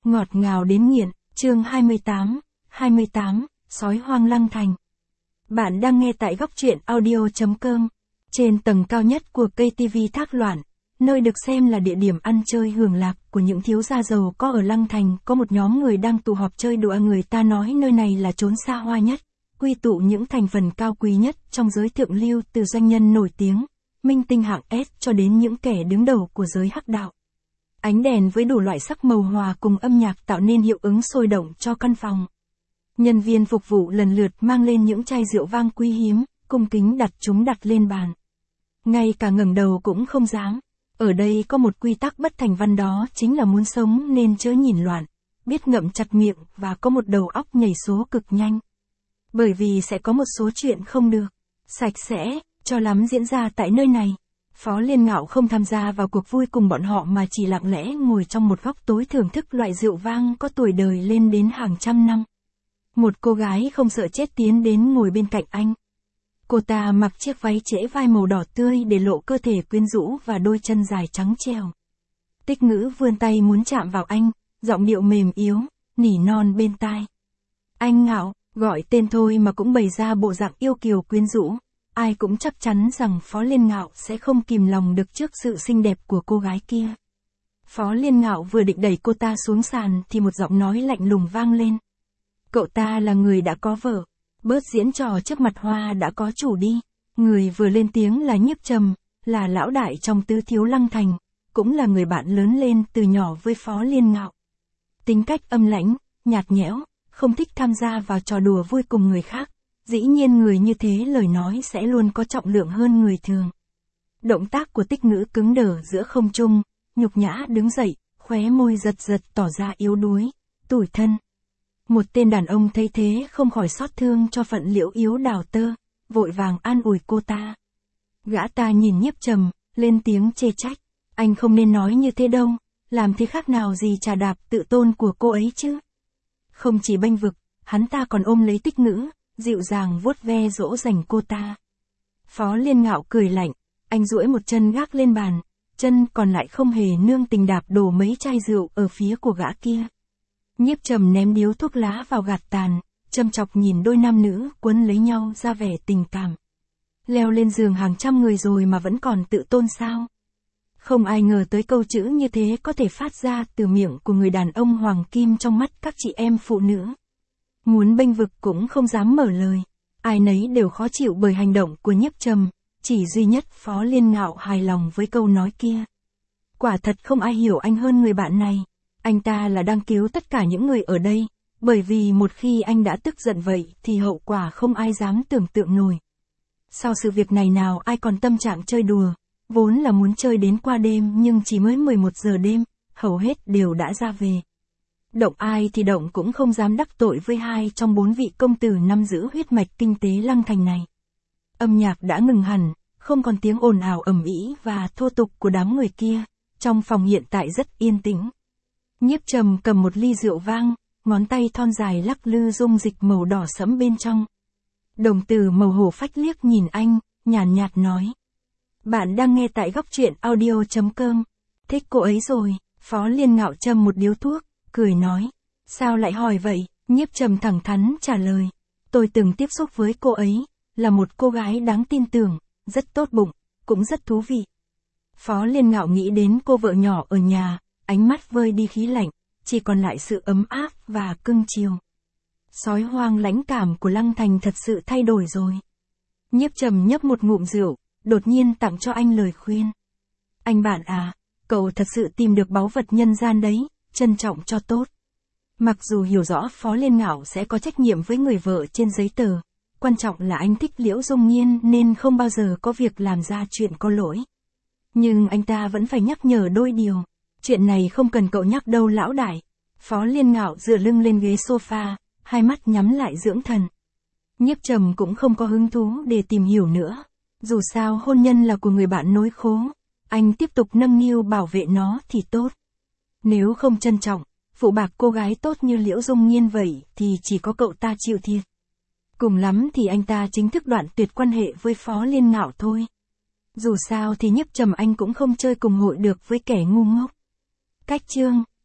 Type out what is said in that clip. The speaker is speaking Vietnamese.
Ngọt ngào đến nghiện, chương 28, sói hoang Lăng Thành. Bạn đang nghe tại góc truyện audio.com. Trên tầng cao nhất của cây TV Thác Loạn, nơi được xem là địa điểm ăn chơi hưởng lạc của những thiếu gia giàu có ở Lăng Thành, có một nhóm người đang tụ họp chơi đùa. Người ta nói nơi này là chốn xa hoa nhất, quy tụ những thành phần cao quý nhất trong giới thượng lưu, từ doanh nhân nổi tiếng, minh tinh hạng S cho đến những kẻ đứng đầu của giới hắc đạo. Ánh đèn với đủ loại sắc màu hòa cùng âm nhạc tạo nên hiệu ứng sôi động cho căn phòng. Nhân viên phục vụ lần lượt mang lên những chai rượu vang quý hiếm, cung kính đặt chúng lên bàn. Ngay cả ngẩng đầu cũng không dám. Ở đây có một quy tắc bất thành văn, đó chính là muốn sống nên chớ nhìn loạn, biết ngậm chặt miệng và có một đầu óc nhảy số cực nhanh. Bởi vì sẽ có một số chuyện không được sạch sẽ cho lắm diễn ra tại nơi này. Phó Liên Ngạo không tham gia vào cuộc vui cùng bọn họ mà chỉ lặng lẽ ngồi trong một góc tối thưởng thức loại rượu vang có tuổi đời lên đến hàng trăm năm. Một cô gái không sợ chết tiến đến ngồi bên cạnh anh. Cô ta mặc chiếc váy trễ vai màu đỏ tươi để lộ cơ thể quyến rũ và đôi chân dài trắng trẻo. Tích Ngữ vươn tay muốn chạm vào anh, giọng điệu mềm yếu, nỉ non bên tai. Anh Ngạo, gọi tên thôi mà cũng bày ra bộ dạng yêu kiều quyến rũ. Ai cũng chắc chắn rằng Phó Liên Ngạo sẽ không kìm lòng được trước sự xinh đẹp của cô gái kia. Phó Liên Ngạo vừa định đẩy cô ta xuống sàn thì một giọng nói lạnh lùng vang lên. Cậu ta là người đã có vợ, bớt diễn trò trước mặt hoa đã có chủ đi. Người vừa lên tiếng là Nhiếp Trầm, là lão đại trong tứ thiếu Lăng Thành, cũng là người bạn lớn lên từ nhỏ với Phó Liên Ngạo. Tính cách âm lãnh, nhạt nhẽo, không thích tham gia vào trò đùa vui cùng người khác. Dĩ nhiên người như thế lời nói sẽ luôn có trọng lượng hơn người thường. Động tác của Tích Ngữ cứng đờ giữa không trung, nhục nhã đứng dậy, khóe môi giật giật tỏ ra yếu đuối, tủi thân. Một tên đàn ông thấy thế không khỏi xót thương cho phận Liễu Yếu Đào Tơ, vội vàng an ủi cô ta. Gã ta nhìn Nhiếp Trầm, lên tiếng chê trách. Anh không nên nói như thế đâu, làm thế khác nào gì chà đạp tự tôn của cô ấy chứ. Không chỉ bênh vực, hắn ta còn ôm lấy Tích Ngữ, dịu dàng vuốt ve dỗ dành cô ta. Phó Liên Ngạo cười lạnh, anh duỗi một chân gác lên bàn, chân còn lại không hề nương tình đạp đổ mấy chai rượu ở phía của gã kia. Nhiếp Trầm ném điếu thuốc lá vào gạt tàn, châm chọc nhìn đôi nam nữ quấn lấy nhau ra vẻ tình cảm. Leo lên giường hàng trăm người rồi mà vẫn còn tự tôn sao? Không ai ngờ tới câu chữ như thế có thể phát ra từ miệng của người đàn ông hoàng kim trong mắt các chị em phụ nữ. Muốn bênh vực cũng không dám mở lời. Ai nấy đều khó chịu bởi hành động của Nhiếp Trầm, chỉ duy nhất Phó Liên Ngạo hài lòng với câu nói kia. Quả thật không ai hiểu anh hơn người bạn này. Anh ta là đang cứu tất cả những người ở đây, bởi vì một khi anh đã tức giận vậy thì hậu quả không ai dám tưởng tượng nổi. Sau sự việc này nào ai còn tâm trạng chơi đùa, vốn là muốn chơi đến qua đêm nhưng chỉ mới 11 giờ đêm, hầu hết đều đã ra về. Động ai thì động cũng không dám đắc tội với hai trong 4 vị công tử nắm giữ huyết mạch kinh tế Lăng Thành này. Âm nhạc đã ngừng hẳn, không còn tiếng ồn ào ầm ĩ và thô tục của đám người kia, trong phòng hiện tại rất yên tĩnh. Nhiếp Trầm cầm một ly rượu vang, ngón tay thon dài lắc lư dung dịch màu đỏ sẫm bên trong. Đồng tử màu hổ phách liếc nhìn anh, nhàn nhạt nói. Bạn đang nghe tại góc truyện audio.com. Thích cô ấy rồi. Phó Liên Ngạo châm một điếu thuốc, cười nói. Sao lại hỏi vậy? Nhiếp Trầm thẳng thắn trả lời. Tôi từng tiếp xúc với cô ấy, là một cô gái đáng tin tưởng, rất tốt bụng, cũng rất thú vị. Phó Liên Ngạo nghĩ đến cô vợ nhỏ ở nhà, ánh mắt vơi đi khí lạnh, chỉ còn lại sự ấm áp và cưng chiều. Sói hoang lãnh cảm của Lăng Thành thật sự thay đổi rồi. Nhiếp Trầm nhấp một ngụm rượu, đột nhiên tặng cho anh lời khuyên. Anh bạn à, cậu thật sự tìm được báu vật nhân gian đấy, trân trọng cho tốt. Mặc dù hiểu rõ Phó Liên Ngạo sẽ có trách nhiệm với người vợ trên giấy tờ, quan trọng là anh thích Liễu Dung Nhiên nên không bao giờ có việc làm ra chuyện có lỗi. Nhưng anh ta vẫn phải nhắc nhở đôi điều. Chuyện này không cần cậu nhắc đâu lão đại. Phó Liên Ngạo dựa lưng lên ghế sofa, hai mắt nhắm lại dưỡng thần. Nhiếp Trầm cũng không có hứng thú để tìm hiểu nữa. Dù sao hôn nhân là của người bạn nối khố, anh tiếp tục nâng niu bảo vệ nó thì tốt. Nếu không trân trọng, phụ bạc cô gái tốt như Liễu Dung Nhiên vậy thì chỉ có cậu ta chịu thiệt. Cùng lắm thì anh ta chính thức đoạn tuyệt quan hệ với Phó Liên Ngạo thôi. Dù sao thì Nhiếp Trầm anh cũng không chơi cùng hội được với kẻ ngu ngốc. Cách chương